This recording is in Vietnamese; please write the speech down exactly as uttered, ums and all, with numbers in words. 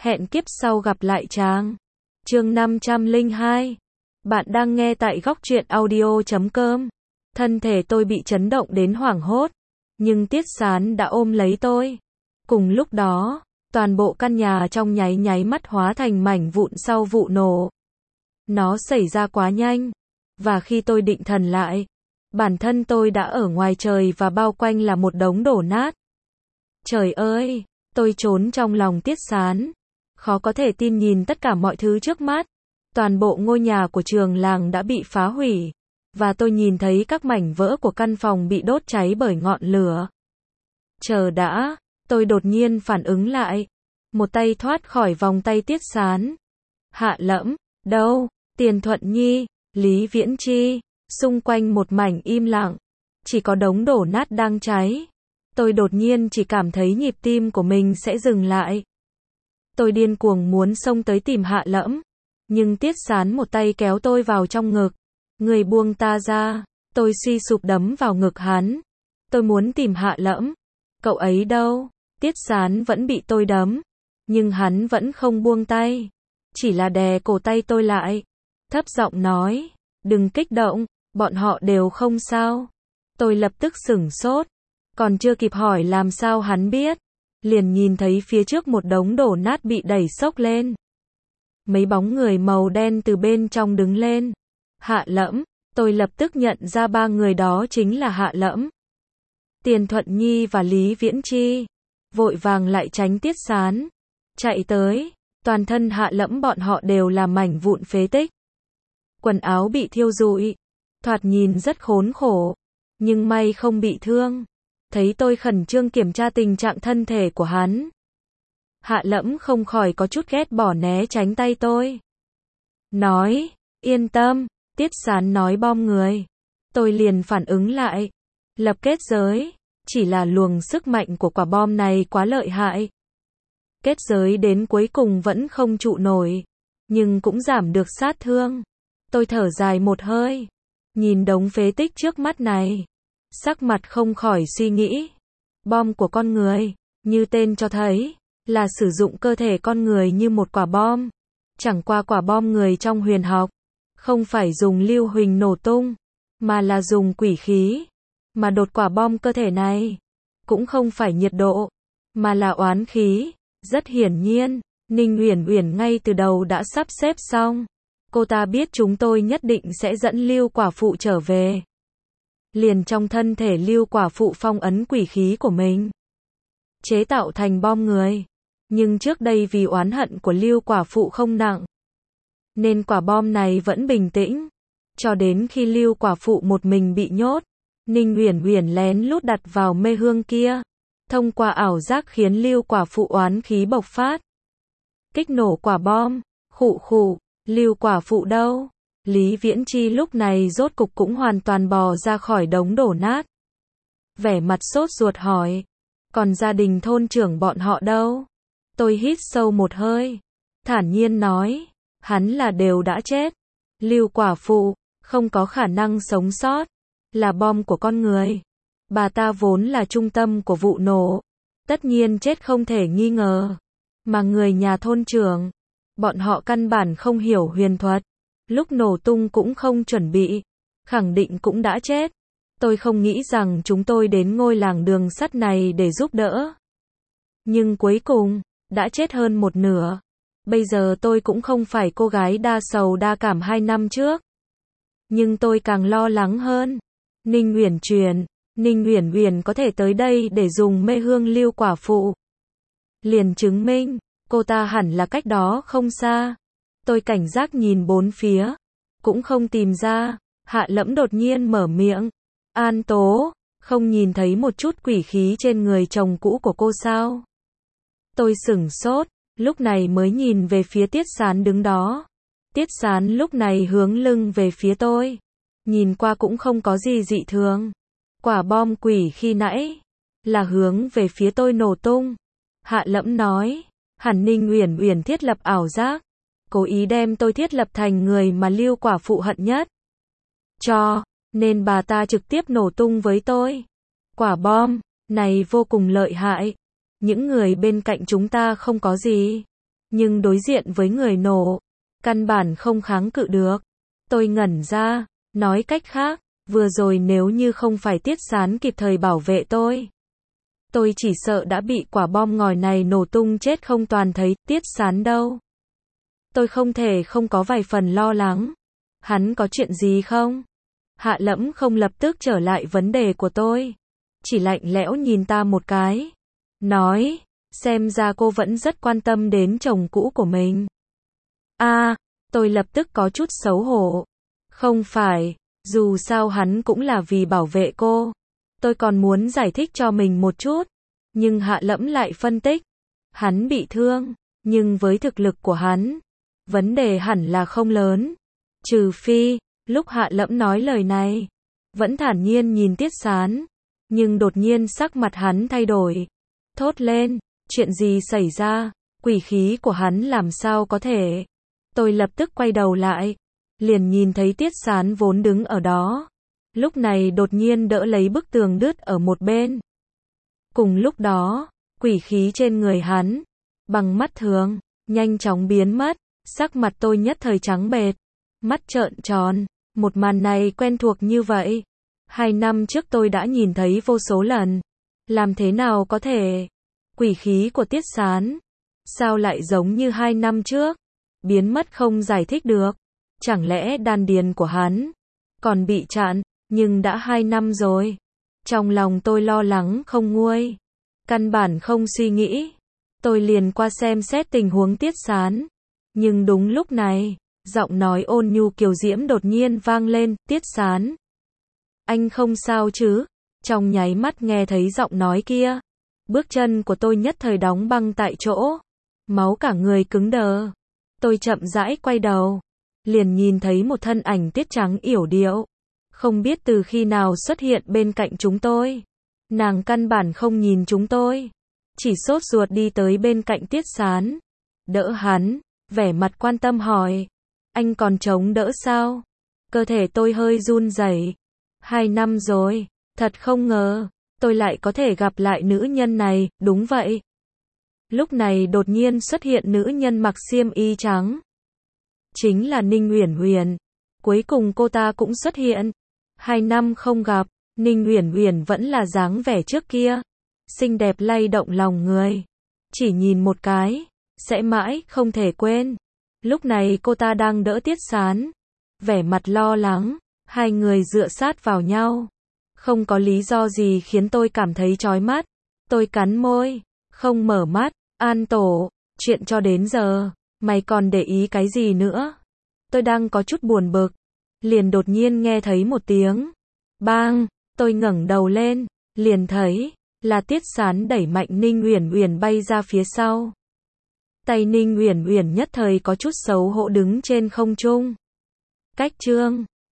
Hẹn kiếp sau gặp lại chàng. Chương năm trăm lẻ hai. Bạn đang nghe tại góc truyện audio chấm com. Thân thể tôi bị chấn động đến hoảng hốt, nhưng Tiết Sán đã ôm lấy tôi. Cùng lúc đó, toàn bộ căn nhà trong nháy nháy mắt hóa thành mảnh vụn sau vụ nổ. Nó xảy ra quá nhanh, và khi tôi định thần lại, bản thân tôi đã ở ngoài trời và bao quanh là một đống đổ nát. Trời ơi, tôi trốn trong lòng Tiết Sán, khó có thể tin nhìn tất cả mọi thứ trước mắt. Toàn bộ ngôi nhà của trường làng đã bị phá hủy, và tôi nhìn thấy các mảnh vỡ của căn phòng bị đốt cháy bởi ngọn lửa. Chờ đã, tôi đột nhiên phản ứng lại. Một tay thoát khỏi vòng tay Tiết Sán. Hạ Lẫm, đâu? Tiền Thuận Nhi, Lý Viễn Chi, xung quanh một mảnh im lặng, chỉ có đống đổ nát đang cháy. Tôi đột nhiên chỉ cảm thấy nhịp tim của mình sẽ dừng lại. Tôi điên cuồng muốn xông tới tìm Hạ Lẫm, nhưng Tiết Sán một tay kéo tôi vào trong ngực. Người buông ta ra, tôi suy sụp đấm vào ngực hắn. Tôi muốn tìm Hạ Lẫm. Cậu ấy đâu? Tiết Sán vẫn bị tôi đấm, nhưng hắn vẫn không buông tay, chỉ là đè cổ tay tôi lại, thấp giọng nói, đừng kích động, bọn họ đều không sao. Tôi lập tức sửng sốt, còn chưa kịp hỏi làm sao hắn biết, liền nhìn thấy phía trước một đống đổ nát bị đẩy xốc lên. Mấy bóng người màu đen từ bên trong đứng lên. Hạ Lẫm, tôi lập tức nhận ra ba người đó chính là Hạ Lẫm, Tiền Thuận Nhi và Lý Viễn Chi. Vội vàng lại tránh Tiết Sán, chạy tới, toàn thân Hạ Lẫm bọn họ đều là mảnh vụn phế tích. Quần áo bị thiêu rụi, thoạt nhìn rất khốn khổ, nhưng may không bị thương. Thấy tôi khẩn trương kiểm tra tình trạng thân thể của hắn, Hạ Lẫm không khỏi có chút ghét bỏ né tránh tay tôi. Nói, yên tâm, Tiết Sán nói bom người. Tôi liền phản ứng lại, lập kết giới, chỉ là luồng sức mạnh của quả bom này quá lợi hại. Kết giới đến cuối cùng vẫn không trụ nổi, nhưng cũng giảm được sát thương. Tôi thở dài một hơi, nhìn đống phế tích trước mắt này, sắc mặt không khỏi suy nghĩ. Bom của con người, như tên cho thấy, là sử dụng cơ thể con người như một quả bom. Chẳng qua quả bom người trong huyền học, không phải dùng lưu huỳnh nổ tung, mà là dùng quỷ khí. Mà đột quả bom cơ thể này, cũng không phải nhiệt độ, mà là oán khí. Rất hiển nhiên, Ninh Uyển Uyển ngay từ đầu đã sắp xếp xong. Cô ta biết chúng tôi nhất định sẽ dẫn Lưu Quả Phụ trở về. Liền trong thân thể Lưu Quả Phụ phong ấn quỷ khí của mình, chế tạo thành bom người. Nhưng trước đây vì oán hận của Lưu Quả Phụ không nặng, nên quả bom này vẫn bình tĩnh. Cho đến khi Lưu Quả Phụ một mình bị nhốt, Ninh Uyển Uyển lén lút đặt vào mê hương kia. Thông qua ảo giác khiến Lưu Quả Phụ oán khí bộc phát, kích nổ quả bom. Khụ khụ, Lưu Quả Phụ đâu? Lý Viễn Chi lúc này rốt cục cũng hoàn toàn bò ra khỏi đống đổ nát. Vẻ mặt sốt ruột hỏi, còn gia đình thôn trưởng bọn họ đâu? Tôi hít sâu một hơi, thản nhiên nói, hắn là đều đã chết. Lưu Quả Phụ không có khả năng sống sót, là bom của con người. Bà ta vốn là trung tâm của vụ nổ, tất nhiên chết không thể nghi ngờ. Mà người nhà thôn trưởng, bọn họ căn bản không hiểu huyền thuật, lúc nổ tung cũng không chuẩn bị, khẳng định cũng đã chết. Tôi không nghĩ rằng chúng tôi đến ngôi làng đường sắt này để giúp đỡ, nhưng cuối cùng đã chết hơn một nửa. Bây giờ tôi cũng không phải cô gái đa sầu đa cảm hai năm trước, nhưng tôi càng lo lắng hơn. Ninh Uyển truyền, Ninh Uyển Uyển có thể tới đây để dùng mê hương Lưu Quả Phụ, liền chứng minh cô ta hẳn là cách đó không xa. Tôi cảnh giác nhìn bốn phía, cũng không tìm ra. Hạ Lẫm đột nhiên mở miệng, An Tố, không nhìn thấy một chút quỷ khí trên người chồng cũ của cô sao? Tôi sửng sốt, lúc này mới nhìn về phía Tiết Sán đứng đó. Tiết Sán lúc này hướng lưng về phía tôi, nhìn qua cũng không có gì dị thường. Quả bom quỷ khi nãy là hướng về phía tôi nổ tung. Hạ Lẫm nói, hẳn Ninh Uyển Uyển thiết lập ảo giác, cố ý đem tôi thiết lập thành người mà Lưu Quả Phụ hận nhất, cho nên bà ta trực tiếp nổ tung với tôi. Quả bom này vô cùng lợi hại, những người bên cạnh chúng ta không có gì, nhưng đối diện với người nổ, căn bản không kháng cự được. Tôi ngẩn ra, nói cách khác, vừa rồi nếu như không phải Tiết Sán kịp thời bảo vệ tôi, tôi chỉ sợ đã bị quả bom ngòi này nổ tung chết không toàn thấy. Tiết Sán đâu? Tôi không thể không có vài phần lo lắng. Hắn có chuyện gì không? Hạ Lẫm không lập tức trở lại vấn đề của tôi, chỉ lạnh lẽo nhìn ta một cái, nói, xem ra cô vẫn rất quan tâm đến chồng cũ của mình. A, à, tôi lập tức có chút xấu hổ. Không phải, dù sao hắn cũng là vì bảo vệ cô. Tôi còn muốn giải thích cho mình một chút, nhưng Hạ Lẫm lại phân tích, hắn bị thương, nhưng với thực lực của hắn, vấn đề hẳn là không lớn. Trừ phi, lúc Hạ Lẫm nói lời này, vẫn thản nhiên nhìn Tiết Sán, nhưng đột nhiên sắc mặt hắn thay đổi, thốt lên, chuyện gì xảy ra, quỷ khí của hắn làm sao có thể. Tôi lập tức quay đầu lại, liền nhìn thấy Tiết Sán vốn đứng ở đó, lúc này đột nhiên đỡ lấy bức tường đứt ở một bên. Cùng lúc đó, quỷ khí trên người hắn, bằng mắt thường, nhanh chóng biến mất, sắc mặt tôi nhất thời trắng bệch, mắt trợn tròn, một màn này quen thuộc như vậy. Hai năm trước tôi đã nhìn thấy vô số lần, làm thế nào có thể? Quỷ khí của Tiết Sán, sao lại giống như hai năm trước? Biến mất không giải thích được, chẳng lẽ đan điền của hắn còn bị chặn, nhưng đã hai năm rồi. Trong lòng tôi lo lắng không nguôi, căn bản không suy nghĩ, tôi liền qua xem xét tình huống Tiết Sán. Nhưng đúng lúc này, giọng nói ôn nhu kiều diễm đột nhiên vang lên, Tiết Sán. Anh không sao chứ? Trong nháy mắt nghe thấy giọng nói kia, bước chân của tôi nhất thời đóng băng tại chỗ, máu cả người cứng đờ. Tôi chậm rãi quay đầu, liền nhìn thấy một thân ảnh tiết trắng yểu điệu, không biết từ khi nào xuất hiện bên cạnh chúng tôi. Nàng căn bản không nhìn chúng tôi, chỉ sốt ruột đi tới bên cạnh Tiết Sán, đỡ hắn, vẻ mặt quan tâm hỏi, anh còn chống đỡ sao? Cơ thể tôi hơi run rẩy. Hai năm rồi, thật không ngờ, tôi lại có thể gặp lại nữ nhân này. Đúng vậy. Lúc này đột nhiên xuất hiện nữ nhân mặc xiêm y trắng, chính là Ninh Uyển Uyển. Cuối cùng cô ta cũng xuất hiện. Hai năm không gặp, Ninh Uyển Uyển vẫn là dáng vẻ trước kia, xinh đẹp lay động lòng người, chỉ nhìn một cái sẽ mãi không thể quên. Lúc này cô ta đang đỡ Tiết Sán, vẻ mặt lo lắng, hai người dựa sát vào nhau. Không có lý do gì khiến tôi cảm thấy chói mắt. Tôi cắn môi, không mở mắt. An Tổ, chuyện cho đến giờ, mày còn để ý cái gì nữa? Tôi đang có chút buồn bực, liền đột nhiên nghe thấy một tiếng bang. Tôi ngẩng đầu lên, liền thấy là Tiết Sán đẩy mạnh Ninh Uyển Uyển bay ra phía sau. Tay Ninh Uyển Uyển nhất thời có chút xấu hổ đứng trên không trung. Cách chương